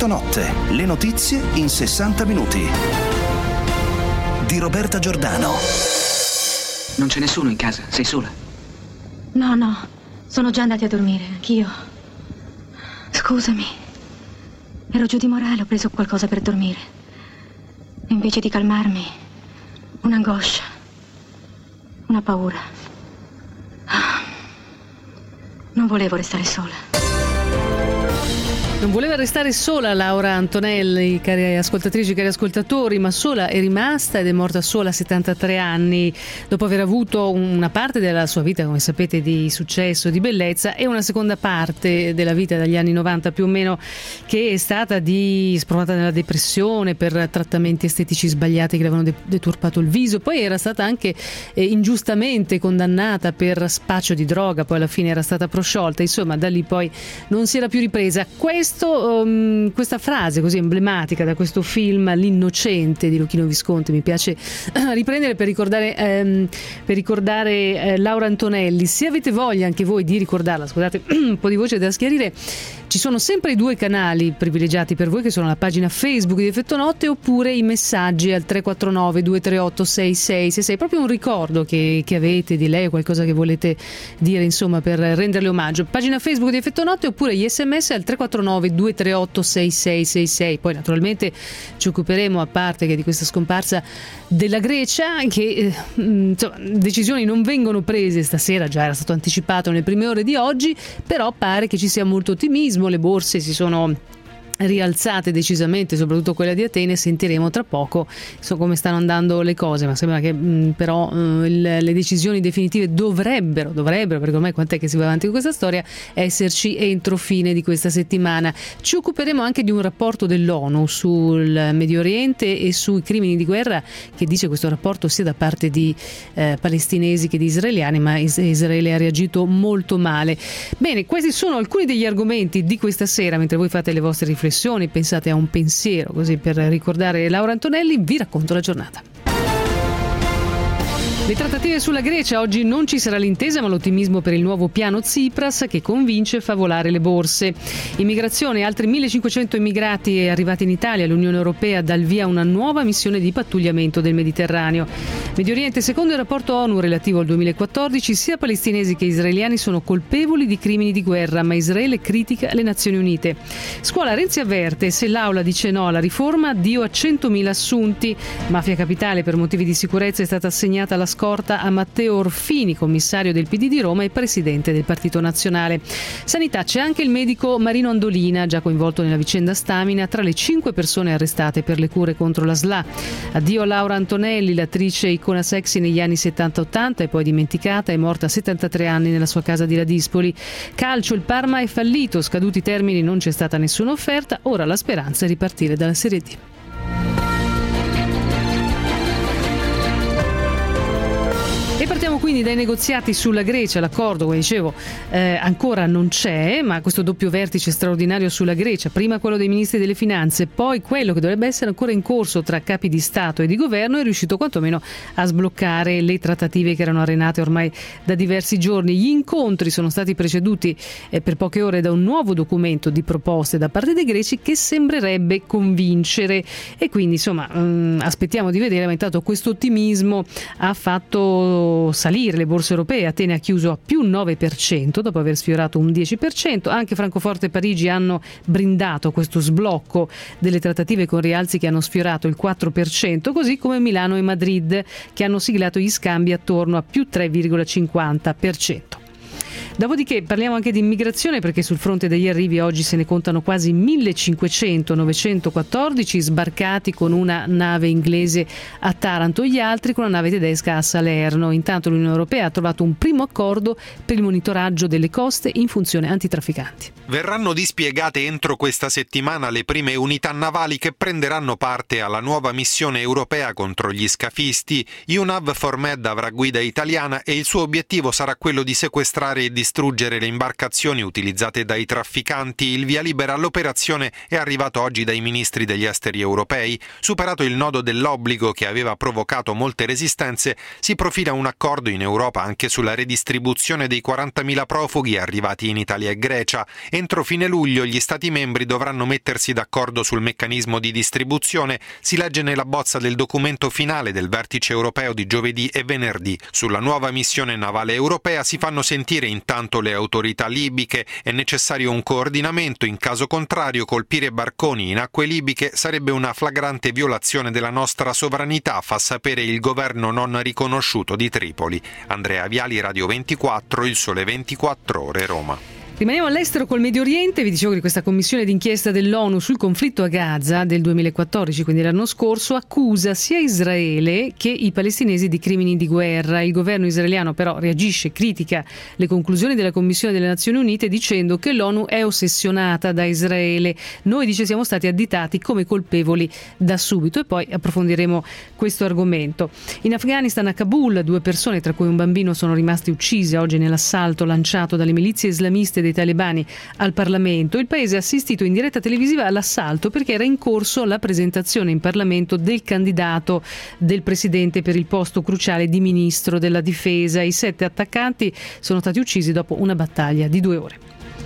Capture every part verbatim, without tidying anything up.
Effetto notte, le notizie in sessanta minuti. Di Roberta Giordano. Non c'è nessuno in casa, sei sola? No, no, sono già andati a dormire, anch'io. Scusami. Ero giù di morale, ho preso qualcosa per dormire. Invece di calmarmi, un'angoscia, una paura. Non volevo restare sola. Non voleva restare sola Laura Antonelli, cari ascoltatrici, cari ascoltatori, ma sola è rimasta ed è morta sola a settantatré anni, dopo aver avuto una parte della sua vita, come sapete, di successo, di bellezza, e una seconda parte della vita dagli anni novanta più o meno che è stata di sprovata nella depressione per trattamenti estetici sbagliati che le avevano deturpato il viso. Poi era stata anche eh, ingiustamente condannata per spaccio di droga, poi alla fine era stata prosciolta. Insomma, da lì poi non si era più ripresa. Questo Questo, um, questa frase così emblematica da questo film L'Innocente di Luchino Visconti mi piace uh, riprendere per ricordare, um, per ricordare uh, Laura Antonelli. Se avete voglia anche voi di ricordarla, scusate, un po' di voce da schiarire, ci sono sempre i due canali privilegiati per voi, che sono la pagina Facebook di Effetto Notte oppure i messaggi al tre quattro nove due tre otto sei sei sei sei, proprio un ricordo che, che avete di lei, qualcosa che volete dire, insomma, per renderle omaggio. Pagina Facebook di Effetto Notte oppure gli sms al tre quattro nove due tre otto sei sei sei sei. Poi naturalmente ci occuperemo, a parte che di questa scomparsa, della Grecia, che eh, insomma, decisioni non vengono prese stasera, già era stato anticipato nelle prime ore di oggi, però pare che ci sia molto ottimismo. Le borse si sono rialzate decisamente, soprattutto quella di Atene. Sentiremo tra poco so come stanno andando le cose, ma sembra che mh, però uh, il, le decisioni definitive dovrebbero, dovrebbero, perché ormai quant'è che si va avanti con questa storia, esserci entro fine di questa settimana. Ci occuperemo anche di un rapporto dell'ONU sul Medio Oriente e sui crimini di guerra, che dice questo rapporto sia da parte di eh, palestinesi che di israeliani, ma is- Israele ha reagito molto male. Bene, questi sono alcuni degli argomenti di questa sera. Mentre voi fate le vostre riflessioni, pensate a un pensiero così per ricordare Laura Antonelli, vi racconto la giornata. Le trattative sulla Grecia, oggi non ci sarà l'intesa, ma l'ottimismo per il nuovo piano Tsipras che convince a favorare le borse. Immigrazione, altri millecinquecento immigrati arrivati in Italia. L'Unione Europea dà il via a una nuova missione di pattugliamento del Mediterraneo. Medio Oriente, secondo il rapporto ONU relativo al duemilaquattordici, sia palestinesi che israeliani sono colpevoli di crimini di guerra, ma Israele critica le Nazioni Unite. Scuola, Renzi avverte: se l'Aula dice no alla riforma, addio a centomila assunti. Mafia Capitale, per motivi di sicurezza è stata assegnata la scorta a Matteo Orfini, commissario del P D di Roma e presidente del Partito Nazionale. Sanità, c'è anche il medico Marino Andolina, già coinvolto nella vicenda Stamina, tra le cinque persone arrestate per le cure contro la S L A. Addio a Laura Antonelli, l'attrice icona sexy negli anni settanta ottanta e poi dimenticata, è morta a settantatré anni nella sua casa di Ladispoli. Calcio, il Parma è fallito, scaduti i termini, non c'è stata nessuna offerta, ora la speranza è ripartire dalla Serie D. E partiamo quindi dai negoziati sulla Grecia. L'accordo, come dicevo, eh, ancora non c'è, ma questo doppio vertice straordinario sulla Grecia, prima quello dei ministri delle finanze, poi quello che dovrebbe essere ancora in corso tra capi di Stato e di governo, è riuscito quantomeno a sbloccare le trattative che erano arenate ormai da diversi giorni. Gli incontri sono stati preceduti eh, per poche ore da un nuovo documento di proposte da parte dei greci che sembrerebbe convincere, e quindi insomma mh, aspettiamo di vedere, ma intanto questo ottimismo ha fatto salire le borse europee. Atene ha chiuso a più nove per cento dopo aver sfiorato un dieci per cento. Anche Francoforte e Parigi hanno brindato questo sblocco delle trattative con rialzi che hanno sfiorato il quattro per cento, così come Milano e Madrid, che hanno siglato gli scambi attorno a più tre virgola cinquanta per cento. Dopodiché parliamo anche di immigrazione, perché sul fronte degli arrivi oggi se ne contano quasi millecinquecento, novecentoquattordici sbarcati con una nave inglese a Taranto, gli altri con una nave tedesca a Salerno. Intanto l'Unione Europea ha trovato un primo accordo per il monitoraggio delle coste in funzione antitrafficanti. Verranno dispiegate entro questa settimana le prime unità navali che prenderanno parte alla nuova missione europea contro gli scafisti. EUNAVFOR Med avrà guida italiana e il suo obiettivo sarà quello di sequestrare e distruggere le imbarcazioni utilizzate dai trafficanti. Il via libera all'operazione è arrivato oggi dai ministri degli esteri europei. Superato il nodo dell'obbligo che aveva provocato molte resistenze, si profila un accordo in Europa anche sulla redistribuzione dei quarantamila profughi arrivati in Italia e Grecia. Entro fine luglio gli Stati membri dovranno mettersi d'accordo sul meccanismo di distribuzione. Si legge nella bozza del documento finale del vertice europeo di giovedì e venerdì. Sulla nuova missione navale europea si fanno sentire intanto le autorità libiche. È necessario un coordinamento, in caso contrario colpire barconi in acque libiche sarebbe una flagrante violazione della nostra sovranità, fa sapere il governo non riconosciuto di Tripoli. Andrea Viali, Radio ventiquattro, Il Sole ventiquattro Ore, Roma. Rimaniamo all'estero col Medio Oriente. Vi dicevo che questa commissione d'inchiesta dell'ONU sul conflitto a Gaza del duemilaquattordici, quindi l'anno scorso, accusa sia Israele che i palestinesi di crimini di guerra. Il governo israeliano però reagisce, critica le conclusioni della Commissione delle Nazioni Unite dicendo che l'ONU è ossessionata da Israele. Noi, dice, siamo stati additati come colpevoli da subito, e poi approfondiremo questo argomento. In Afghanistan, a Kabul, due persone, tra cui un bambino, sono rimaste uccise oggi nell'assalto lanciato dalle milizie islamiste dei talebani al Parlamento. Il paese ha assistito in diretta televisiva all'assalto perché era in corso la presentazione in Parlamento del candidato del presidente per il posto cruciale di ministro della difesa. I sette attaccanti sono stati uccisi dopo una battaglia di due ore.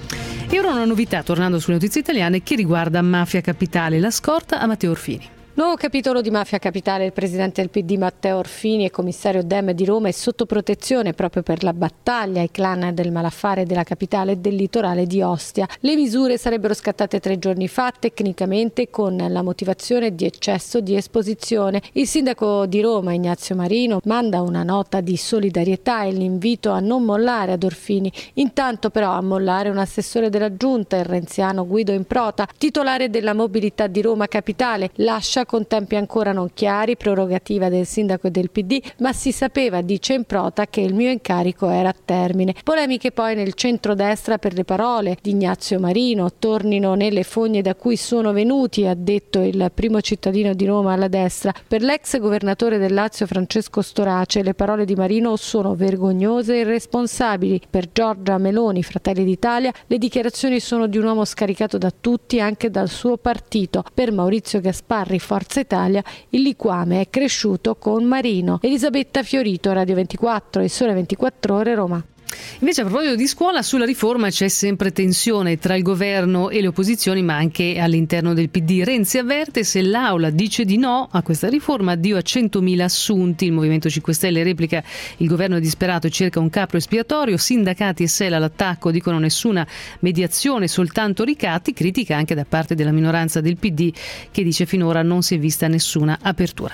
E ora una novità, tornando sulle notizie italiane, che riguarda Mafia Capitale. La scorta a Matteo Orfini. Nuovo capitolo di Mafia Capitale. Il presidente del P D Matteo Orfini e commissario Dem di Roma è sotto protezione proprio per la battaglia ai clan del malaffare della capitale e del litorale di Ostia. Le misure sarebbero scattate tre giorni fa, tecnicamente con la motivazione di eccesso di esposizione. Il sindaco di Roma, Ignazio Marino, manda una nota di solidarietà e l'invito a non mollare ad Orfini. Intanto però a mollare un assessore della giunta, il renziano Guido Improta, titolare della mobilità di Roma Capitale. Lascia con tempi ancora non chiari, prerogativa del sindaco e del P D, ma si sapeva, dice Improta, che il mio incarico era a termine. Polemiche poi nel centrodestra per le parole di Ignazio Marino. Tornino nelle fogne da cui sono venuti, ha detto il primo cittadino di Roma alla destra. Per l'ex governatore del Lazio Francesco Storace le parole di Marino sono vergognose e irresponsabili. Per Giorgia Meloni, Fratelli d'Italia, le dichiarazioni sono di un uomo scaricato da tutti, anche dal suo partito. Per Maurizio Gasparri, Forza Italia, il liquame è cresciuto con Marino. Elisabetta Fiorito, Radio ventiquattro e Sole ventiquattro Ore, Roma. Invece, a proposito di scuola, sulla riforma c'è sempre tensione tra il governo e le opposizioni, ma anche all'interno del P D. Renzi avverte: se l'Aula dice di no a questa riforma, addio a centomila assunti. Il Movimento cinque Stelle replica: il governo è disperato e cerca un capro espiatorio. Sindacati e Sela all'attacco, dicono nessuna mediazione, soltanto ricatti. Critica anche da parte della minoranza del P D, che dice finora non si è vista nessuna apertura.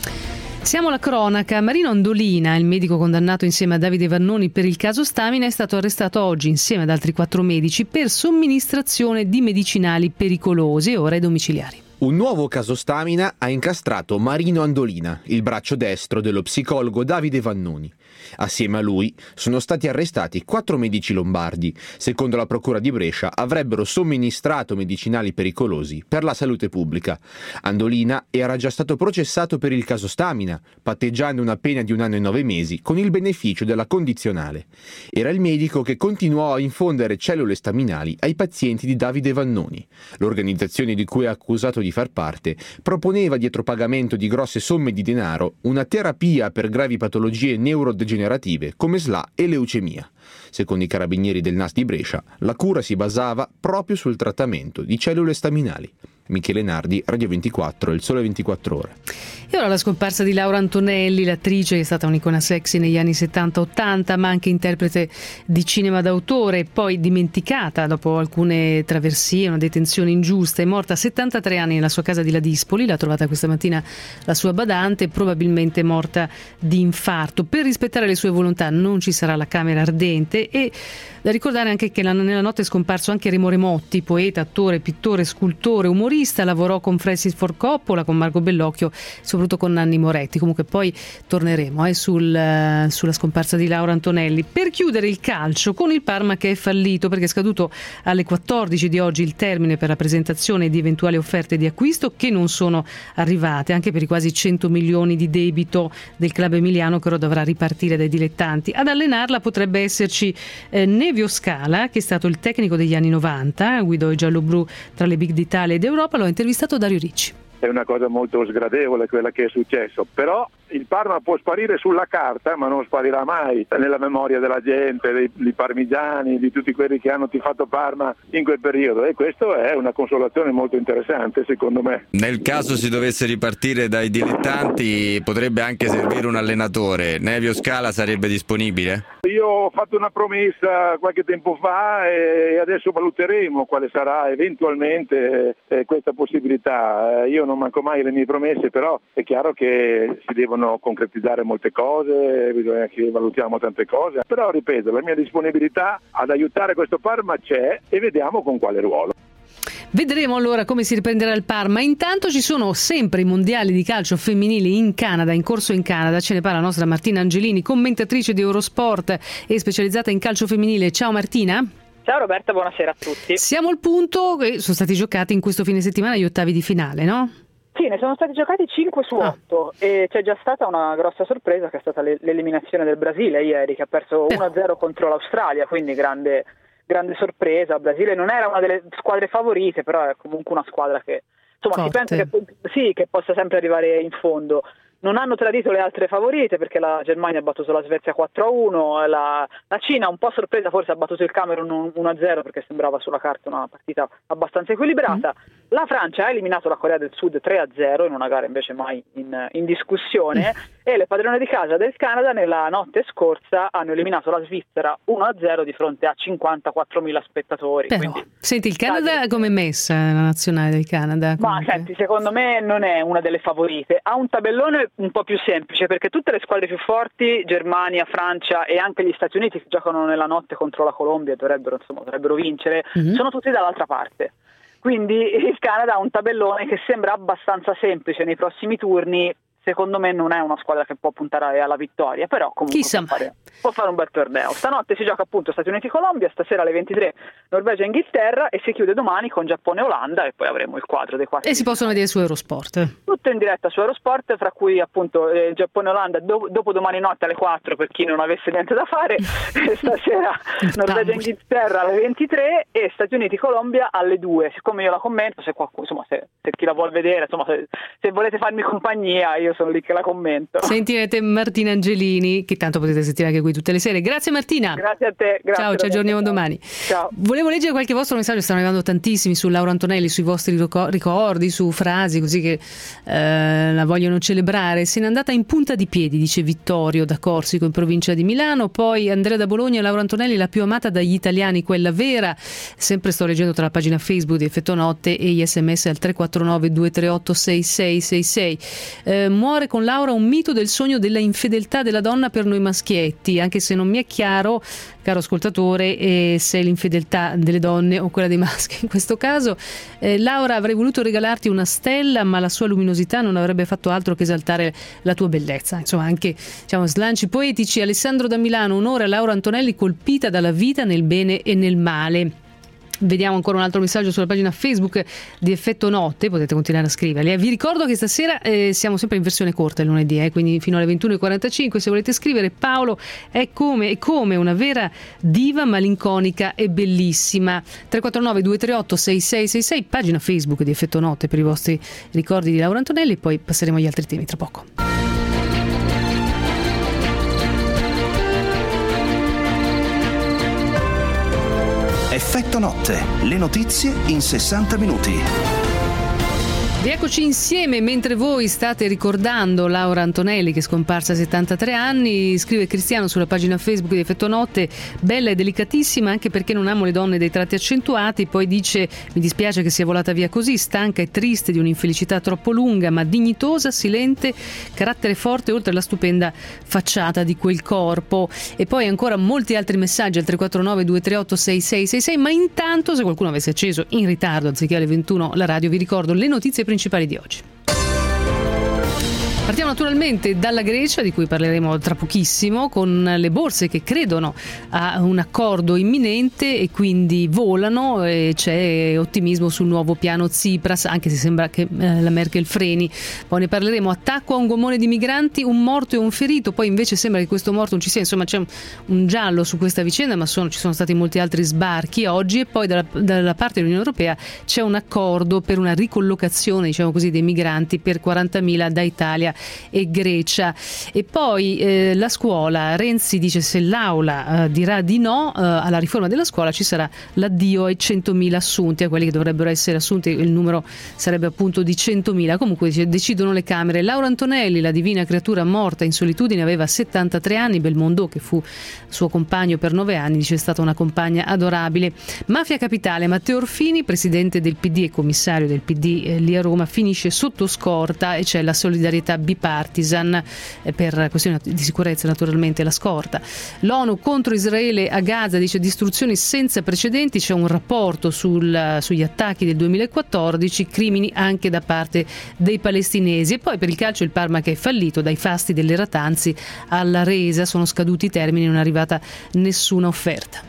Siamo alla cronaca. Marino Andolina, il medico condannato insieme a Davide Vannoni per il caso Stamina, è stato arrestato oggi insieme ad altri quattro medici per somministrazione di medicinali pericolosi e ora ai domiciliari. Un nuovo caso Stamina ha incastrato Marino Andolina, il braccio destro dello psicologo Davide Vannoni. Assieme a lui sono stati arrestati quattro medici lombardi. Secondo la procura di Brescia avrebbero somministrato medicinali pericolosi per la salute pubblica. Andolina era già stato processato per il caso Stamina, patteggiando una pena di un anno e nove mesi con il beneficio della condizionale. Era il medico che continuò a infondere cellule staminali ai pazienti di Davide Vannoni. L'organizzazione di cui è accusato di far parte proponeva, dietro pagamento di grosse somme di denaro, una terapia per gravi patologie neurodegenerative come S L A e leucemia. Secondo i carabinieri del N A S di Brescia, la cura si basava proprio sul trattamento di cellule staminali. Michele Nardi, Radio ventiquattro, Il Sole ventiquattro Ore. E ora la scomparsa di Laura Antonelli, l'attrice che è stata un'icona sexy negli anni settanta ottanta, ma anche interprete di cinema d'autore, poi dimenticata dopo alcune traversie, una detenzione ingiusta. È morta a settantatré anni nella sua casa di Ladispoli. L'ha trovata questa mattina la sua badante, probabilmente morta di infarto. Per rispettare le sue volontà non ci sarà la camera ardente. E da ricordare anche che nella notte è scomparso anche Remo Remotti, poeta, attore, pittore, scultore, umorista. Lavorò con Francis Ford Coppola, con Marco Bellocchio, soprattutto con Nanni Moretti. Comunque poi torneremo eh, sul, uh, sulla scomparsa di Laura Antonelli. Per chiudere il calcio con il Parma che è fallito perché è scaduto alle quattordici di oggi il termine per la presentazione di eventuali offerte di acquisto che non sono arrivate, anche per i quasi cento milioni di debito del club emiliano che ora dovrà ripartire dai dilettanti. Ad allenarla potrebbe essere esserci eh, Nevio Scala, che è stato il tecnico degli anni novanta, guidò i gialloblu tra le big d'Italia ed Europa. Lo ha intervistato Dario Ricci. È una cosa molto sgradevole quella che è successo, però il Parma può sparire sulla carta ma non sparirà mai nella memoria della gente, dei, dei parmigiani, di tutti quelli che hanno tifato Parma in quel periodo, e questo è una consolazione molto interessante secondo me. Nel caso si dovesse ripartire dai dilettanti potrebbe anche servire un allenatore. Nevio Scala sarebbe disponibile? Io ho fatto una promessa qualche tempo fa e adesso valuteremo quale sarà eventualmente eh, questa possibilità. Eh, io non manco mai le mie promesse, però è chiaro che si devono concretizzare molte cose, bisogna che valutiamo tante cose, però ripeto, la mia disponibilità ad aiutare questo Parma c'è e vediamo con quale ruolo. Vedremo allora come si riprenderà il Parma. Intanto ci sono sempre i mondiali di calcio femminili in Canada, in corso in Canada. Ce ne parla la nostra Martina Angelini, commentatrice di Eurosport e specializzata in calcio femminile. Ciao Martina. Ciao Roberta, buonasera a tutti. Siamo al punto che sono stati giocati in questo fine settimana gli ottavi di finale, no? Sì, ne sono stati giocati cinque su otto ah. e c'è già stata una grossa sorpresa che è stata l'eliminazione del Brasile ieri, che ha perso uno a zero contro l'Australia, quindi grande... grande sorpresa. Il Brasile non era una delle squadre favorite, però è comunque una squadra che insomma si pensa che, sì, che possa sempre arrivare in fondo. Non hanno tradito le altre favorite perché la Germania ha battuto la Svezia quattro a uno, la, la Cina un po' sorpresa forse ha battuto il Camerun uno a zero perché sembrava sulla carta una partita abbastanza equilibrata. Mm. La Francia ha eliminato la Corea del Sud tre a zero in una gara invece mai in, in discussione mm. e le padrone di casa del Canada nella notte scorsa hanno eliminato la Svizzera uno a zero di fronte a cinquantaquattromila spettatori. Però, quindi, senti, il Canada come è messa la nazionale del Canada? Ma senti, secondo me non è una delle favorite, ha un tabellone un po' più semplice perché tutte le squadre più forti, Germania, Francia e anche gli Stati Uniti che giocano nella notte contro la Colombia e dovrebbero, insomma, dovrebbero vincere, mm-hmm. sono tutti dall'altra parte. Quindi il Canada ha un tabellone che sembra abbastanza semplice nei prossimi turni. Secondo me non è una squadra che può puntare alla vittoria, però comunque può fare, può fare un bel torneo. Stanotte si gioca appunto Stati Uniti-Colombia, stasera alle ventitré Norvegia-Inghilterra e si chiude domani con Giappone-Olanda e poi avremo il quadro dei quattro. E si possono vedere su Eurosport. Tutto in diretta su Eurosport, fra cui appunto eh, Giappone-Olanda do- dopo domani notte alle quattro per chi non avesse niente da fare, stasera Norvegia-Inghilterra alle ventitré e Stati Uniti-Colombia alle due. Siccome io la commento, se qualcuno, insomma, se, se chi la vuol vedere, insomma, se, se volete farmi compagnia, io sono lì che la commento. Sentirete Martina Angelini, che tanto potete sentire anche qui tutte le sere. Grazie Martina. Grazie a te. Grazie. Ciao, ci aggiorniamo domani. Ciao. Volevo leggere qualche vostro messaggio, stanno arrivando tantissimi su Laura Antonelli, sui vostri ricordi, su frasi così che eh, la vogliono celebrare. Se n'è andata in punta di piedi, dice Vittorio da Corsico in provincia di Milano. Poi Andrea da Bologna, Laura Antonelli la più amata dagli italiani, quella vera. Sempre sto leggendo tra la pagina Facebook di Effetto Notte e gli sms al tre quattro nove due tre otto sei sei sei sei. Eh, muore con Laura un mito del sogno della infedeltà della donna per noi maschietti, anche se non mi è chiaro, caro ascoltatore, eh, se è l'infedeltà delle donne o quella dei maschi in questo caso. eh, Laura, avrei voluto regalarti una stella, ma la sua luminosità non avrebbe fatto altro che esaltare la tua bellezza. Insomma, anche, diciamo, slanci poetici. Alessandro da Milano, onore a Laura Antonelli colpita dalla vita nel bene e nel male. Vediamo ancora un altro messaggio sulla pagina Facebook di Effetto Notte, potete continuare a scriverli. Eh, vi ricordo che stasera eh, siamo sempre in versione corta il lunedì, eh, quindi fino alle ventuno e quarantacinque. Se volete scrivere, Paolo è come, è come una vera diva malinconica e bellissima. tre quattro nove due tre otto sei sei sei sei, pagina Facebook di Effetto Notte per i vostri ricordi di Laura Antonelli, e poi passeremo agli altri temi tra poco. Effetto Notte, le notizie in sessanta minuti. Rieccoci insieme mentre voi state ricordando Laura Antonelli, che è scomparsa a settantatré anni. Scrive Cristiano sulla pagina Facebook di Effetto Notte: bella e delicatissima anche perché non amo le donne dei tratti accentuati. Poi dice: mi dispiace che sia volata via così, stanca e triste di un'infelicità troppo lunga, ma dignitosa, silente, carattere forte, oltre alla stupenda facciata di quel corpo. E poi ancora molti altri messaggi al tre quattro nove due tre otto sei sei sei sei. Ma intanto, se qualcuno avesse acceso in ritardo anziché alle ventuno la radio, vi ricordo le notizie principali di oggi. Partiamo naturalmente dalla Grecia, di cui parleremo tra pochissimo, con le borse che credono a un accordo imminente e quindi volano, e c'è ottimismo sul nuovo piano Tsipras, anche se sembra che eh, la Merkel freni. Poi ne parleremo. Attacco a un gommone di migranti, un morto e un ferito, poi invece sembra che questo morto non ci sia, insomma c'è un, un giallo su questa vicenda, ma sono, ci sono stati molti altri sbarchi oggi. E poi dalla, dalla parte dell'Unione Europea c'è un accordo per una ricollocazione, diciamo così, dei migranti per quarantamila da Italia e Grecia. E poi eh, la scuola, Renzi dice se l'Aula eh, dirà di no eh, alla riforma della scuola ci sarà l'addio ai centomila assunti, a quelli che dovrebbero essere assunti il numero sarebbe appunto di centomila. Comunque dice, decidono le Camere. Laura Antonelli, la divina creatura morta in solitudine, aveva settantatré anni. Belmondo, che fu suo compagno per nove anni, dice è stata una compagna adorabile. Mafia Capitale, Matteo Orfini, presidente del P D e commissario del P D eh, lì a Roma, finisce sotto scorta e c'è la solidarietà bipartisan eh, per questioni di sicurezza, naturalmente la scorta. L'ONU contro Israele a Gaza, dice distruzioni senza precedenti, c'è un rapporto sul, sugli attacchi del duemilaquattordici, crimini anche da parte dei palestinesi. E poi per il calcio il Parma che è fallito, dai fasti delle Ratanzi alla resa, sono scaduti i termini, non è arrivata nessuna offerta.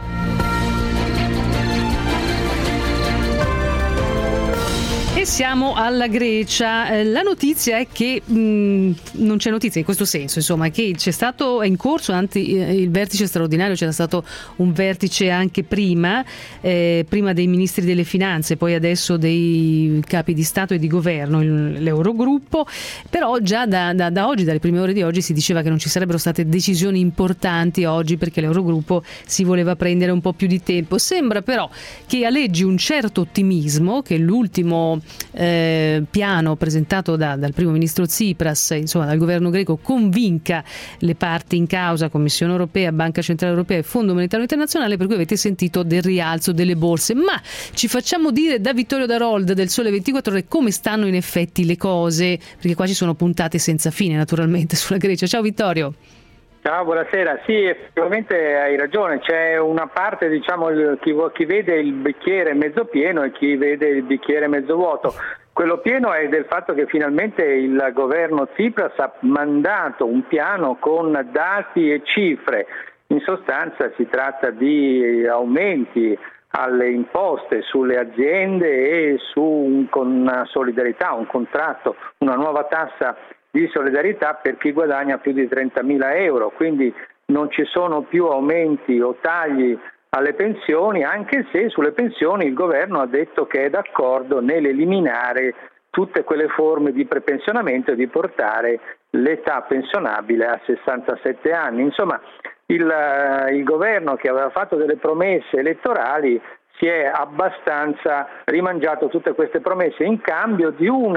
E siamo alla Grecia. La notizia è che mh, non c'è notizia in questo senso, insomma, che c'è stato, è in corso anzi, il vertice straordinario, c'era stato un vertice anche prima, eh, prima dei ministri delle finanze, poi adesso dei capi di Stato e di governo, l'Eurogruppo, però già da, da, da oggi, dalle prime ore di oggi, si diceva che non ci sarebbero state decisioni importanti oggi perché l'Eurogruppo si voleva prendere un po' più di tempo. Sembra però che aleggi un certo ottimismo, che l'ultimo Eh, piano presentato da, dal primo ministro Tsipras, insomma dal governo greco, convinca le parti in causa, Commissione Europea, Banca Centrale Europea e Fondo Monetario Internazionale, per cui avete sentito del rialzo delle borse. Ma ci facciamo dire da Vittorio Darold del Sole ventiquattro Ore come stanno in effetti le cose, perché qua ci sono puntate senza fine naturalmente sulla Grecia. Ciao Vittorio. Ciao, buonasera. Sì, effettivamente hai ragione, c'è una parte, diciamo, chi, chi vede il bicchiere mezzo pieno e chi vede il bicchiere mezzo vuoto. Quello pieno è del fatto che finalmente il governo Tsipras ha mandato un piano con dati e cifre. In sostanza si tratta di aumenti alle imposte sulle aziende e su un, con una solidarietà, un contratto, una nuova tassa di solidarietà per chi guadagna più di trentamila euro, quindi non ci sono più aumenti o tagli alle pensioni, anche se sulle pensioni il governo ha detto che è d'accordo nell'eliminare tutte quelle forme di prepensionamento e di portare l'età pensionabile a sessantasette anni. Insomma, il, il governo, che aveva fatto delle promesse elettorali, si è abbastanza rimangiato tutte queste promesse in cambio di un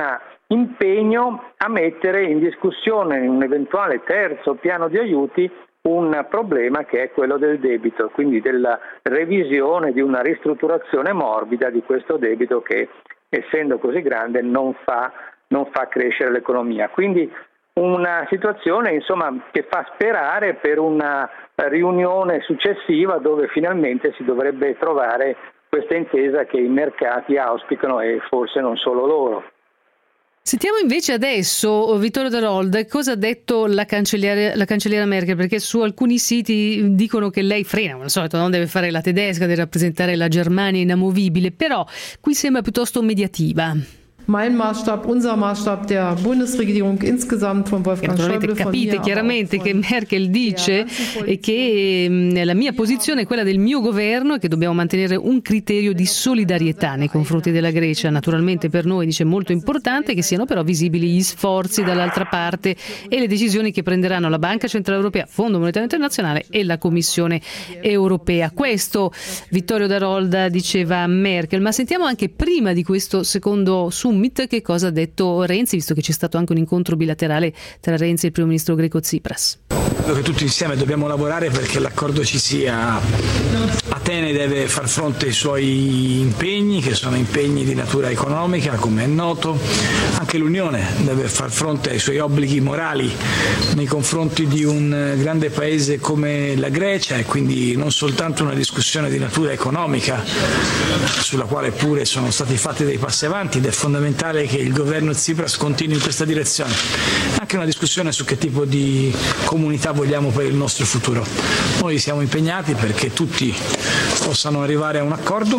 impegno a mettere in discussione in un eventuale terzo piano di aiuti un problema che è quello del debito, quindi della revisione, di una ristrutturazione morbida di questo debito che, essendo così grande, non fa, non fa crescere l'economia. Quindi una situazione, insomma, che fa sperare per una riunione successiva dove finalmente si dovrebbe trovare questa intesa che i mercati auspicano e forse non solo loro. Sentiamo invece adesso Vittorio Darold cosa ha detto la cancelliera, la cancelliera Merkel, perché su alcuni siti dicono che lei frena, come al solito non deve fare la tedesca, deve rappresentare la Germania inamovibile, però qui sembra piuttosto mediativa. Mein Maßstab, unser Maßstab der Bundesregierung insgesamt von Wolfgang Schäuble. Capite chiaramente che Merkel dice e che mh, la mia posizione è quella del mio governo e che dobbiamo mantenere un criterio di solidarietà nei confronti della Grecia. Naturalmente per noi, dice, molto importante che siano però visibili gli sforzi dall'altra parte e le decisioni che prenderanno la Banca Centrale Europea, Fondo Monetario Internazionale e la Commissione Europea. Questo Vittorio Darold diceva Merkel, ma sentiamo anche prima di questo secondo summit che cosa ha detto Renzi, visto che c'è stato anche un incontro bilaterale tra Renzi e il primo ministro greco Tsipras. Credo che tutti insieme dobbiamo lavorare perché l'accordo ci sia a Atene deve far fronte ai suoi impegni, che sono impegni di natura economica, come è noto. Anche l'Unione deve far fronte ai suoi obblighi morali nei confronti di un grande paese come la Grecia, e quindi non soltanto una discussione di natura economica, sulla quale pure sono stati fatti dei passi avanti ed è fondamentale che il governo Tsipras continui in questa direzione, anche una discussione su che tipo di comunità vogliamo per il nostro futuro. Noi siamo impegnati perché tutti possano arrivare a un accordo.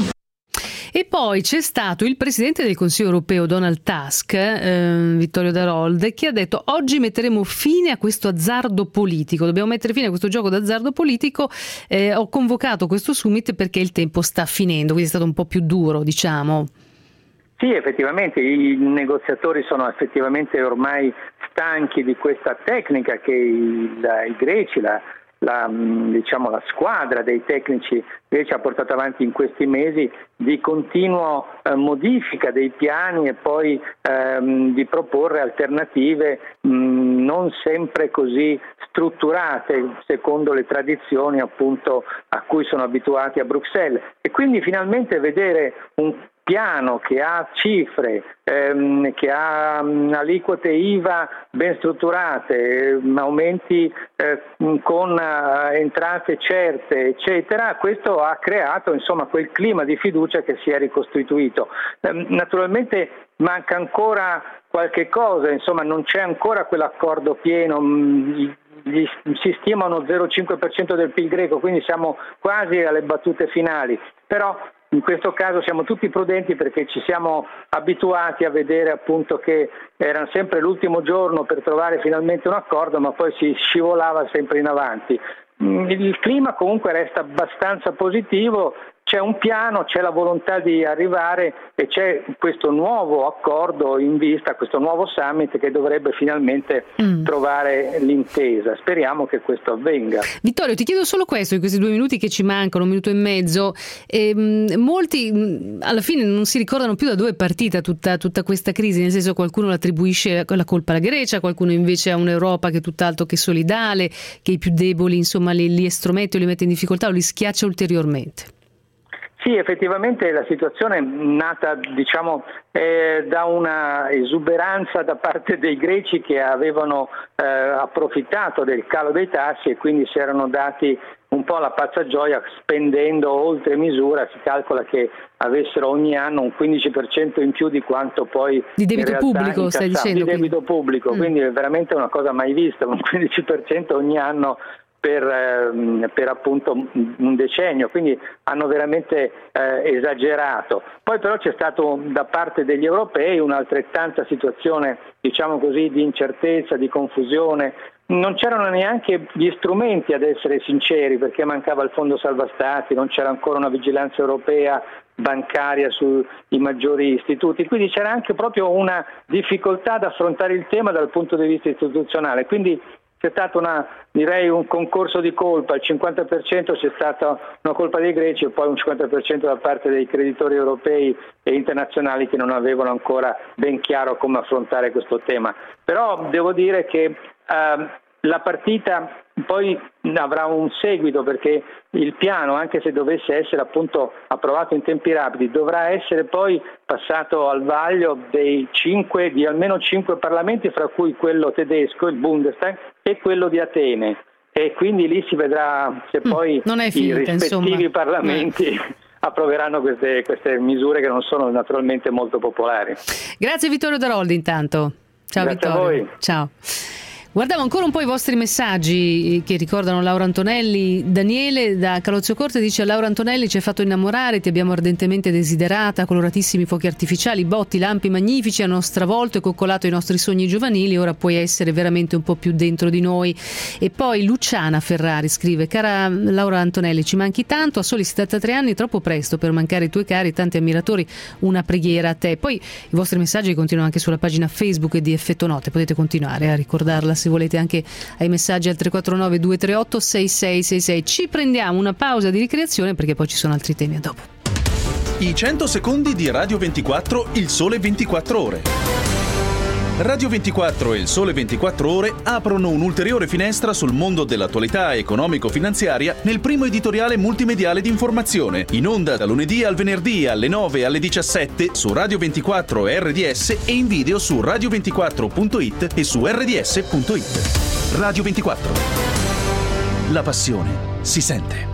E poi c'è stato il Presidente del Consiglio europeo Donald Tusk, eh, Vittorio Darold, che ha detto: oggi metteremo fine a questo azzardo politico, dobbiamo mettere fine a questo gioco d'azzardo politico, eh, ho convocato questo summit perché il tempo sta finendo, quindi è stato un po' più duro, diciamo. Sì, effettivamente i negoziatori sono effettivamente ormai stanchi di questa tecnica che i, la, i greci, la La, diciamo, la squadra dei tecnici greci ha portato avanti in questi mesi, di continuo eh, modifica dei piani e poi ehm, di proporre alternative mh, non sempre così strutturate secondo le tradizioni appunto a cui sono abituati a Bruxelles, e quindi finalmente vedere un piano che ha cifre, ehm, che ha um, aliquote I V A ben strutturate, um, aumenti eh, con uh, entrate certe, eccetera, questo ha creato insomma quel clima di fiducia che si è ricostituito. Eh, naturalmente manca ancora qualche cosa, insomma non c'è ancora quell'accordo pieno, mh, gli, si stima uno zero virgola cinque per cento del P I L greco, quindi siamo quasi alle battute finali, però in questo caso siamo tutti prudenti perché ci siamo abituati a vedere appunto che era sempre l'ultimo giorno per trovare finalmente un accordo, ma poi si scivolava sempre in avanti. Il clima comunque resta abbastanza positivo, c'è un piano, c'è la volontà di arrivare e c'è questo nuovo accordo in vista, questo nuovo summit che dovrebbe finalmente mm. trovare l'intesa. Speriamo che questo avvenga. Vittorio, ti chiedo solo questo in questi due minuti che ci mancano, un minuto e mezzo. E, mh, molti mh, alla fine non si ricordano più da dove è partita tutta, tutta questa crisi, nel senso qualcuno l'attribuisce la colpa alla Grecia, qualcuno invece a un'Europa che è tutt'altro che solidale, che i più deboli insomma li, li estromette o li mette in difficoltà o li schiaccia ulteriormente. Sì, effettivamente la situazione è nata diciamo eh, da una esuberanza da parte dei greci che avevano eh, approfittato del calo dei tassi e quindi si erano dati un po' la pazza gioia spendendo oltre misura. Si calcola che avessero ogni anno un quindici per cento in più di quanto poi di debito pubblico stai dicendo di debito quindi. pubblico, mm. quindi è veramente una cosa mai vista, un quindici per cento ogni anno Per, eh, per appunto un decennio, quindi hanno veramente eh, esagerato. Poi però c'è stato da parte degli europei un'altrettanta situazione, diciamo così, di incertezza, di confusione. Non c'erano neanche gli strumenti, ad essere sinceri, perché mancava il fondo salva stati, non c'era ancora una vigilanza europea bancaria sui maggiori istituti, quindi c'era anche proprio una difficoltà ad affrontare il tema dal punto di vista istituzionale. Quindi c'è stato una, direi un concorso di colpa, il cinquanta per cento c'è stata una colpa dei greci e poi un cinquanta per cento da parte dei creditori europei e internazionali che non avevano ancora ben chiaro come affrontare questo tema. Però devo dire che eh, la partita poi avrà un seguito, perché il piano, anche se dovesse essere appunto approvato in tempi rapidi, dovrà essere poi passato al vaglio dei cinque, di almeno cinque parlamenti, fra cui quello tedesco, il Bundestag, e quello di Atene. E quindi lì si vedrà se poi mm, finita, i rispettivi insomma. parlamenti eh. approveranno queste, queste misure che non sono naturalmente molto popolari. Grazie Vittorio Darold intanto. Ciao Grazie Vittorio. a voi. Ciao. Guardavo ancora un po' i vostri messaggi che ricordano Laura Antonelli. Daniele da Calozio Corte dice: Laura Antonelli ci hai fatto innamorare, ti abbiamo ardentemente desiderata, coloratissimi fuochi artificiali, botti, lampi magnifici hanno stravolto e coccolato i nostri sogni giovanili, ora puoi essere veramente un po' più dentro di noi. E poi Luciana Ferrari scrive: cara Laura Antonelli, ci manchi tanto, a soli settantatré anni, troppo presto per mancare i tuoi cari, tanti ammiratori, una preghiera a te. Poi i vostri messaggi continuano anche sulla pagina Facebook di Effetto Note, potete continuare a ricordarla se volete anche ai messaggi al tre quattro nove due tre otto sei sei sei sei. Ci prendiamo una pausa di ricreazione perché poi ci sono altri temi a dopo. I cento secondi di Radio ventiquattro, il sole ventiquattro ore. Radio ventiquattro e il Sole ventiquattro Ore aprono un'ulteriore finestra sul mondo dell'attualità economico-finanziaria nel primo editoriale multimediale di informazione, in onda da lunedì al venerdì alle nove e alle diciassette su Radio ventiquattro e R D S e in video su radio ventiquattro punto it e su R D S punto it. Radio ventiquattro. La passione si sente.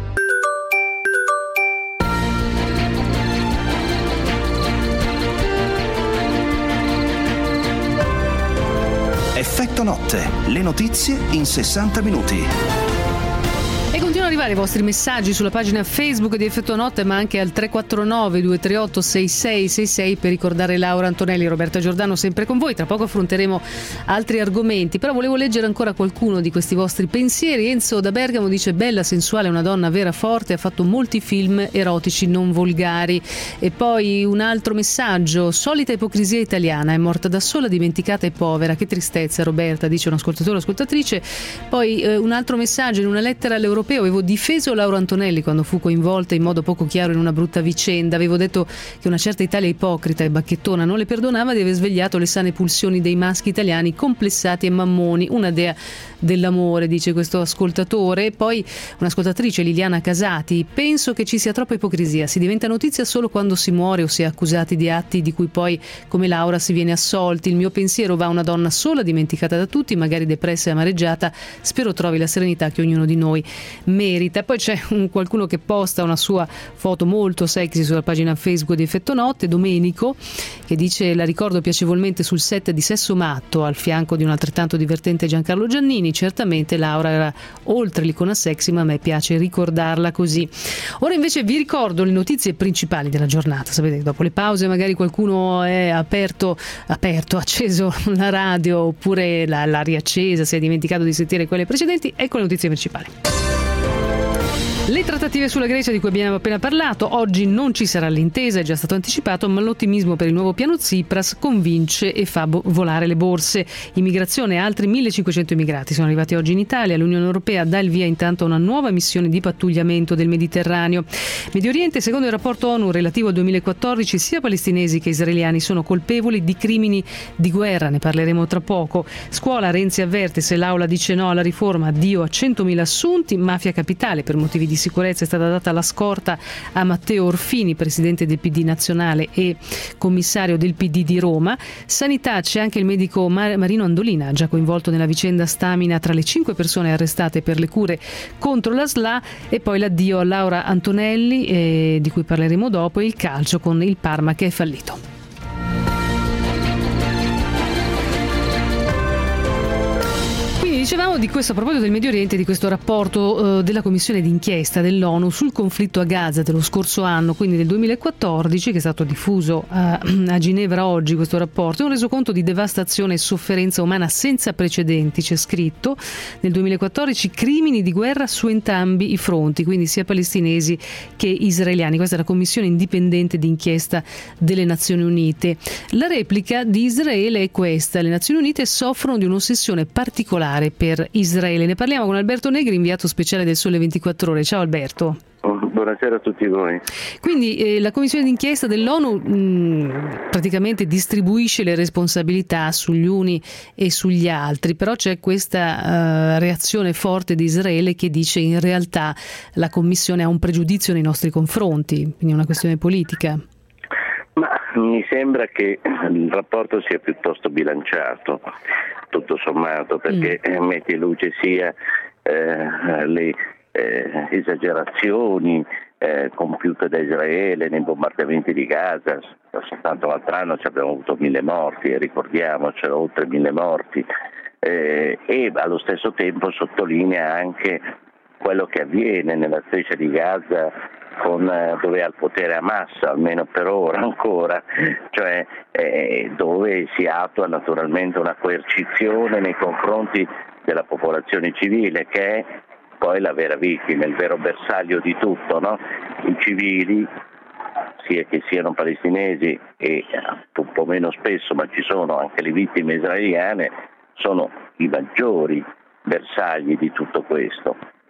Effetto notte, le notizie in sessanta minuti. E continuano ad arrivare i vostri messaggi sulla pagina Facebook di Effetto Notte, ma anche al tre quattro nove due tre otto sei sei sei sei per ricordare Laura Antonelli e Roberta Giordano sempre con voi. Tra poco affronteremo altri argomenti, però volevo leggere ancora qualcuno di questi vostri pensieri. Enzo da Bergamo dice: bella, sensuale, una donna vera, forte, ha fatto molti film erotici non volgari. E poi un altro messaggio: solita ipocrisia italiana, è morta da sola, dimenticata e povera, che tristezza Roberta, dice un ascoltatore o ascoltatrice. Poi eh, un altro messaggio: in una lettera all'Europeo avevo difeso Laura Antonelli quando fu coinvolta in modo poco chiaro in una brutta vicenda, avevo detto che una certa Italia ipocrita e bacchettona non le perdonava di aver svegliato le sane pulsioni dei maschi italiani complessati e mammoni, una dea dell'amore, dice questo ascoltatore. E poi un'ascoltatrice, Liliana Casati: penso che ci sia troppa ipocrisia, si diventa notizia solo quando si muore o si è accusati di atti di cui poi, come Laura, si viene assolti. Il mio pensiero va a una donna sola, dimenticata da tutti, magari depressa e amareggiata, spero trovi la serenità che ognuno di noi merita. Poi c'è un, qualcuno che posta una sua foto molto sexy sulla pagina Facebook di Effetto Notte, Domenico, che dice: la ricordo piacevolmente sul set di Sesso Matto al fianco di un altrettanto divertente Giancarlo Giannini. Certamente Laura era oltre l'icona sexy, ma a me piace ricordarla così. Ora invece vi ricordo le notizie principali della giornata. Sapete che dopo le pause magari qualcuno è aperto, aperto, acceso la radio oppure l'ha, l'ha riaccesa, si è dimenticato di sentire quelle precedenti. Ecco le notizie principali. Le trattative sulla Grecia di cui abbiamo appena parlato, oggi non ci sarà l'intesa, è già stato anticipato, ma l'ottimismo per il nuovo piano Tsipras convince e fa bo- volare le borse. Immigrazione, altri millecinquecento immigrati sono arrivati oggi in Italia, l'Unione Europea dà il via intanto a una nuova missione di pattugliamento del Mediterraneo. Medio Oriente, secondo il rapporto ONU relativo al duemilaquattordici, sia palestinesi che israeliani sono colpevoli di crimini di guerra, ne parleremo tra poco. Scuola, Renzi avverte, se l'Aula dice no alla riforma, addio a centomila assunti. Mafia Capitale, per motivi di sicurezza è stata data la scorta a Matteo Orfini, presidente del P D nazionale e commissario del P D di Roma. Sanità, c'è anche il medico Marino Andolina, già coinvolto nella vicenda Stamina, tra le cinque persone arrestate per le cure contro la S L A. E poi l'addio a Laura Antonelli, eh, di cui parleremo dopo, e il calcio con il Parma che è fallito. Dicevamo di questo a proposito del Medio Oriente, di questo rapporto eh, della Commissione d'inchiesta dell'ONU sul conflitto a Gaza dello scorso anno, quindi del duemilaquattordici, che è stato diffuso a, a Ginevra oggi. Questo rapporto è un resoconto di devastazione e sofferenza umana senza precedenti, c'è scritto. Nel duemilaquattordici crimini di guerra su entrambi i fronti, quindi sia palestinesi che israeliani. Questa è la Commissione indipendente d'inchiesta delle Nazioni Unite. La replica di Israele è questa: le Nazioni Unite soffrono di un'ossessione particolare per Israele. Ne parliamo con Alberto Negri, inviato speciale del Sole ventiquattro Ore. Ciao Alberto. Buonasera a tutti voi. Quindi eh, la commissione d'inchiesta dell'ONU mh, praticamente distribuisce le responsabilità sugli uni e sugli altri, però c'è questa uh, reazione forte di Israele che dice in realtà la commissione ha un pregiudizio nei nostri confronti, quindi è una questione politica. Ma mi sembra che il rapporto sia piuttosto bilanciato, tutto sommato, perché mm. mette in luce sia eh, le eh, esagerazioni eh, compiute da Israele nei bombardamenti di Gaza. Soltanto l'altro anno abbiamo avuto mille morti, e ricordiamocelo, oltre mille morti, eh, e allo stesso tempo sottolinea anche quello che avviene nella striscia di Gaza, con, dove è al potere Hamas, almeno per ora ancora, cioè eh, dove si attua naturalmente una coercizione nei confronti della popolazione civile, che è poi la vera vittima, il vero bersaglio di tutto, no? I civili, sia che siano palestinesi e un po' meno spesso, ma ci sono anche le vittime israeliane, sono i maggiori bersagli di tutto questo.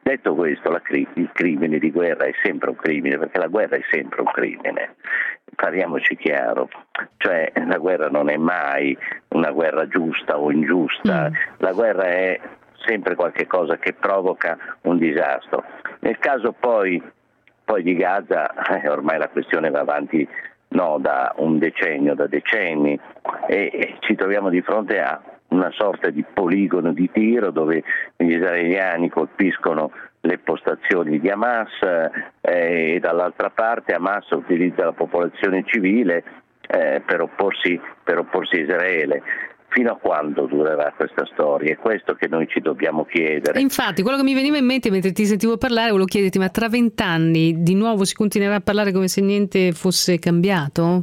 Detto questo, la cri- il crimine di guerra è sempre un crimine, perché la guerra è sempre un crimine. Parliamoci chiaro, cioè la guerra non è mai una guerra giusta o ingiusta, mm. la guerra è sempre qualche cosa che provoca un disastro. Nel caso poi, poi di Gaza, eh, ormai la questione va avanti no, da un decennio, da decenni, e, e ci troviamo di fronte a una sorta di poligono di tiro dove gli israeliani colpiscono le postazioni di Hamas eh, e dall'altra parte Hamas utilizza la popolazione civile eh, per opporsi, per opporsi a Israele. Fino a quando durerà questa storia? È questo che noi ci dobbiamo chiedere. Infatti, quello che mi veniva in mente mentre ti sentivo parlare, volevo chiederti, ma tra vent'anni di nuovo si continuerà a parlare come se niente fosse cambiato?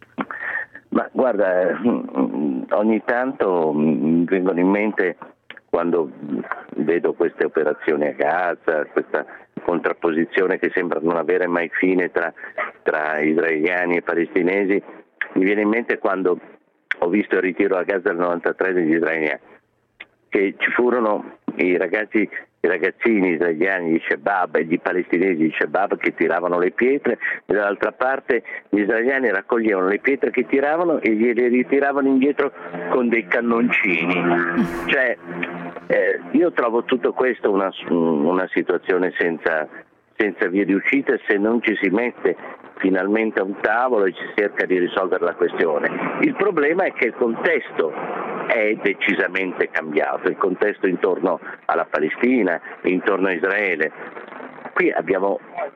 Ma guarda, ogni tanto mi vengono in mente, quando vedo queste operazioni a Gaza, questa contrapposizione che sembra non avere mai fine tra, tra israeliani e palestinesi, mi viene in mente quando ho visto il ritiro a Gaza del novantatré degli israeliani, che ci furono i ragazzi, i ragazzini israeliani di Shebab e gli palestinesi di Shebab che tiravano le pietre, e dall'altra parte gli israeliani raccoglievano le pietre che tiravano e gliele ritiravano indietro con dei cannoncini. Cioè, eh, io trovo tutto questo una, una situazione senza, senza via di uscita se non ci si mette finalmente a un tavolo e si cerca di risolvere la questione. Il problema è che il contesto è decisamente cambiato, il contesto intorno alla Palestina e intorno a Israele. Qui abbiamo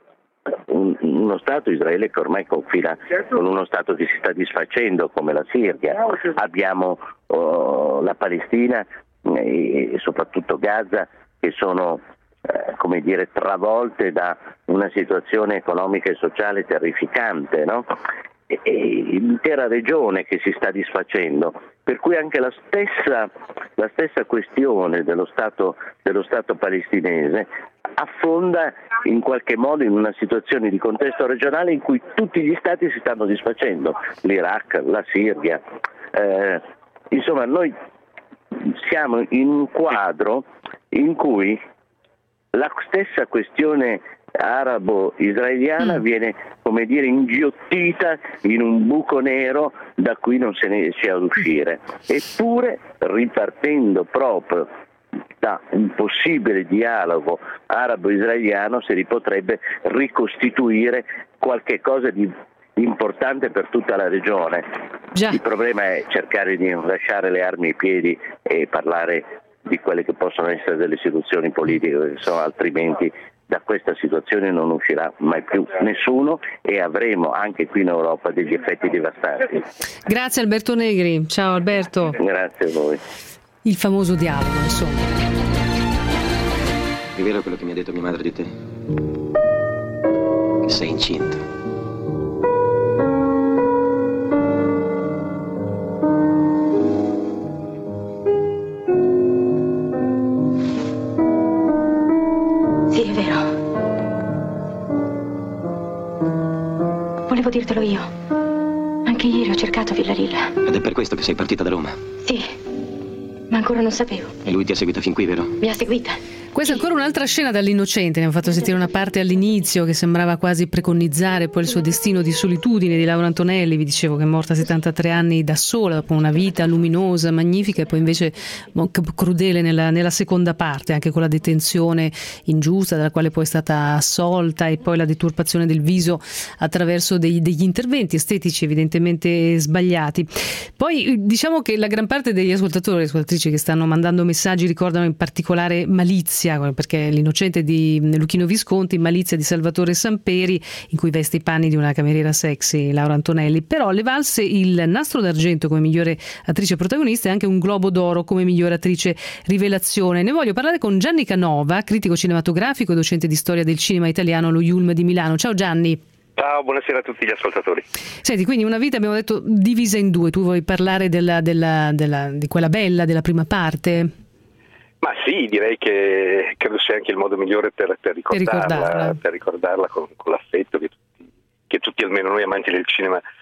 un, uno Stato, Israele, che ormai confina con uno Stato che si sta disfacendo come la Siria, abbiamo oh, la Palestina e, e soprattutto Gaza che sono eh, come dire travolte da una situazione economica e sociale terrificante, no? E, e l'intera regione che si sta disfacendo, per cui anche la stessa, la stessa questione dello Stato, dello Stato palestinese affonda in qualche modo in una situazione di contesto regionale in cui tutti gli stati si stanno disfacendo, l'Iraq, la Siria, eh, insomma noi siamo in un quadro in cui la stessa questione arabo-israeliana mm. viene, come dire, inghiottita in un buco nero da cui non se ne riesce a uscire. Eppure, ripartendo proprio da un possibile dialogo arabo-israeliano, si potrebbe ricostituire qualche cosa di importante per tutta la regione. Già. Il problema è cercare di lasciare le armi ai piedi e parlare di quelle che possono essere delle soluzioni politiche, perché sono, altrimenti da questa situazione non uscirà mai più nessuno e avremo anche qui in Europa degli effetti devastanti. Grazie Alberto Negri, ciao Alberto. Grazie a voi. Il famoso dialogo, insomma. È vero quello che mi ha detto mia madre di te? Che sei incinta. Sì, è vero. Volevo dirtelo io. Anche ieri ho cercato Villarilla. Ed è per questo che sei partita da Roma? Sì, ma ancora non sapevo. E lui ti ha seguita fin qui, vero? Mi ha seguita. Questa è ancora un'altra scena dall'Innocente, ne ho fatto sentire una parte all'inizio che sembrava quasi preconizzare poi il suo destino di solitudine di Laura Antonelli. Vi dicevo che è morta a settantatré anni da sola, dopo una vita luminosa, magnifica, e poi invece crudele nella, nella seconda parte, anche con la detenzione ingiusta dalla quale poi è stata assolta, e poi la deturpazione del viso attraverso dei, degli interventi estetici evidentemente sbagliati. Poi diciamo che la gran parte degli ascoltatori e ascoltatrici che stanno mandando messaggi ricordano in particolare Malizia, perché l'Innocente di Luchino Visconti, Malizia di Salvatore Samperi, in cui veste i panni di una cameriera sexy, Laura Antonelli. Però le valse il Nastro d'Argento come migliore attrice protagonista e anche un Globo d'Oro come migliore attrice rivelazione. Ne voglio parlare con Gianni Canova, critico cinematografico e docente di storia del cinema italiano allo I U L M di Milano. Ciao Gianni. Ciao, buonasera a tutti gli ascoltatori. Senti, quindi una vita, abbiamo detto, divisa in due. Tu vuoi parlare della, della, della, di quella bella, della prima parte? Ma sì, direi che credo sia anche il modo migliore per, per ricordarla, ricordarla. per ricordarla con, con l'affetto che tutti, che tutti, almeno noi amanti del cinema,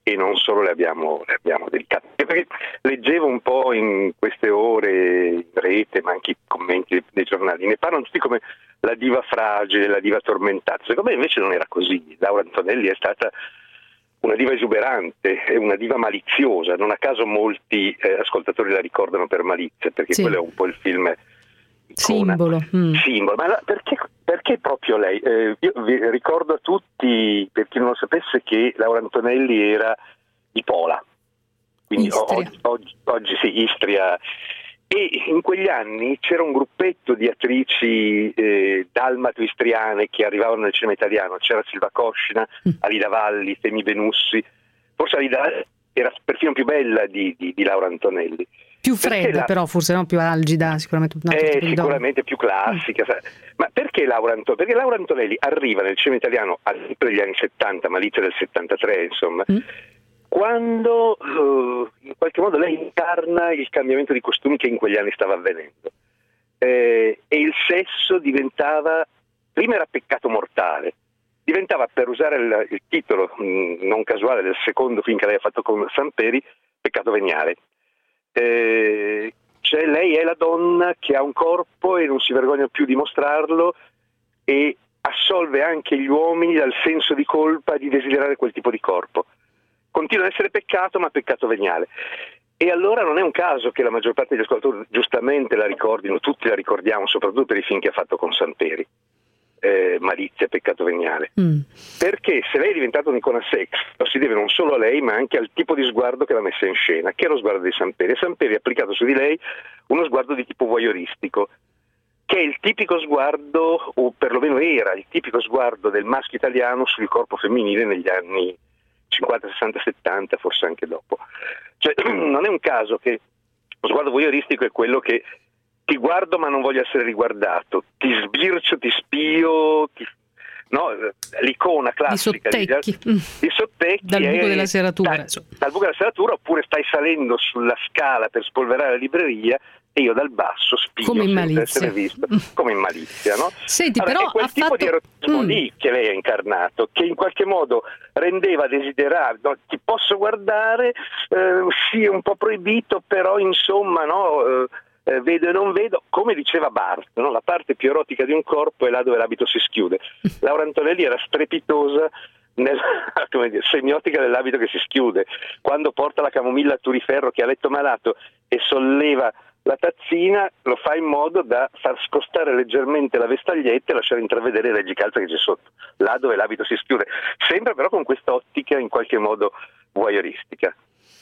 e non solo le abbiamo, le abbiamo dedicate. Perché leggevo un po' in queste ore in rete, ma anche i commenti dei giornali, ne parlano tutti come la diva fragile, la diva tormentata. Secondo me invece non era così. Laura Antonelli è stata una diva esuberante, è una diva maliziosa, non a caso molti eh, ascoltatori la ricordano per Malizia, perché sì, quello è un po' il film icona. Simbolo. Mm. Simbolo. Ma la, perché, perché proprio lei? Eh, io vi ricordo a tutti, per chi non lo sapesse, che Laura Antonelli era di Pola, quindi oggi, oggi, oggi sì, Istria, e in quegli anni c'era un gruppetto di attrici eh, dalmato-istriane che arrivavano nel cinema italiano. C'era Silva Coscina, mm. Alida Valli, Femi Benussi, forse Alida era perfino più bella di, di, di Laura Antonelli. Più fredda la... però, forse no? Più algida, sicuramente. Eh, sicuramente più classica. Mm. Ma perché Laura Antonelli? Perché Laura Antonelli arriva nel cinema italiano all'inizio degli anni settanta, Malizia del settantatré, insomma, mm. quando uh, in qualche modo lei incarna il cambiamento di costumi che in quegli anni stava avvenendo. Eh, e il sesso diventava, prima era peccato mortale, diventava, per usare il, il titolo mh, non casuale del secondo film che lei ha fatto con Samperi, peccato veniale. Eh, cioè lei è la donna che ha un corpo e non si vergogna più di mostrarlo, e assolve anche gli uomini dal senso di colpa di desiderare quel tipo di corpo. Continua ad essere peccato, ma peccato veniale. E allora non è un caso che la maggior parte degli ascoltatori giustamente la ricordino, tutti la ricordiamo, soprattutto per i film che ha fatto con Samperi, eh, Malizia, peccato veniale. Mm. Perché se lei è diventata un'icona sex, lo si deve non solo a lei, ma anche al tipo di sguardo che l'ha messa in scena, che è lo sguardo di Samperi. E Samperi ha applicato su di lei uno sguardo di tipo voyeuristico, che è il tipico sguardo, o perlomeno era il tipico sguardo del maschio italiano sul corpo femminile negli anni cinquanta, sessanta, settanta, forse anche dopo. Cioè, non è un caso che lo sguardo voyeuristico è quello che ti guardo ma non voglio essere riguardato, ti sbircio, ti spio, ti... no? L'icona classica di sottecchi, di, di sottecchi dal buco è, della serratura, da, dal buco della serratura, oppure stai salendo sulla scala per spolverare la libreria e io dal basso spio come in senza Malizia. essere visto, come in Malizia, no? Senti, allora, però è quel ha tipo fatto... di erotismo mm. lì che lei ha incarnato, che in qualche modo rendeva desiderabile, no? Ti posso guardare, eh, sì, è un po' proibito, però insomma, no? Eh, eh, vedo e non vedo, come diceva Barth, no? La parte più erotica di un corpo è là dove l'abito si schiude. Laura Antonelli era strepitosa nella come dire, semiotica dell'abito che si schiude, quando porta la camomilla a Turiferro che ha letto malato e solleva la tazzina, lo fa in modo da far scostare leggermente la vestaglietta e lasciare intravedere il reggicalza che c'è sotto, là dove l'abito si schiude, sempre però con questa ottica in qualche modo voyeuristica.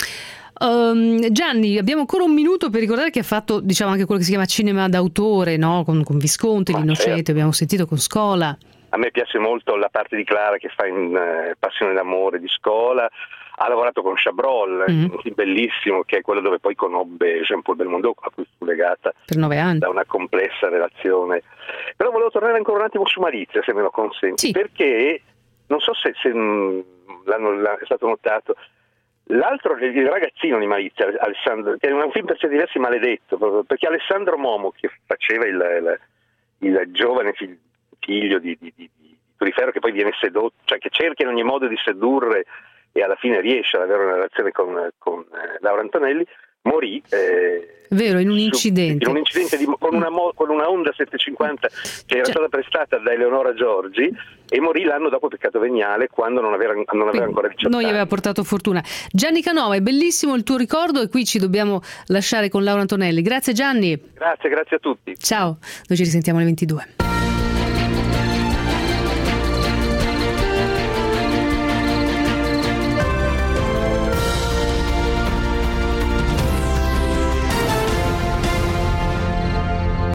Um, Gianni, abbiamo ancora un minuto per ricordare che ha fatto, diciamo, anche quello che si chiama cinema d'autore, no? Con, con Visconti, Ma L'Innocente, certo. Abbiamo sentito con Scola. A me piace molto la parte di Clara che fa in eh, Passione d'amore di Scola. Ha lavorato con Chabrol, mm-hmm. un film bellissimo che è quello dove poi conobbe Jean-Paul Belmondo, a cui fu legata per nove anni da una complessa relazione. Però volevo tornare ancora un attimo su Malizia, se me lo consenti, sì. Perché non so se, se mh, l'hanno, l'hanno, è stato notato. L'altro, il ragazzino di Malizia, Alessandro, che è un film per certi versi maledetto, perché Alessandro Momo, che faceva il, il, il giovane figlio, figlio di, di, di, di Turiferro, che poi viene sedotto, cioè che cerca in ogni modo di sedurre e alla fine riesce ad avere una relazione con, con eh, Laura Antonelli, morì eh, vero in un incidente, su, in un incidente di, con, una, con una Honda settecentocinquanta che era cioè, stata prestata da Eleonora Giorgi, e morì l'anno dopo peccato veniale, quando non aveva, non aveva ancora diciotto non gli anni. aveva portato fortuna. Gianni Canova, è bellissimo il tuo ricordo, e qui ci dobbiamo lasciare con Laura Antonelli. Grazie Gianni. Grazie, grazie a tutti. Ciao, noi ci risentiamo alle ventidue.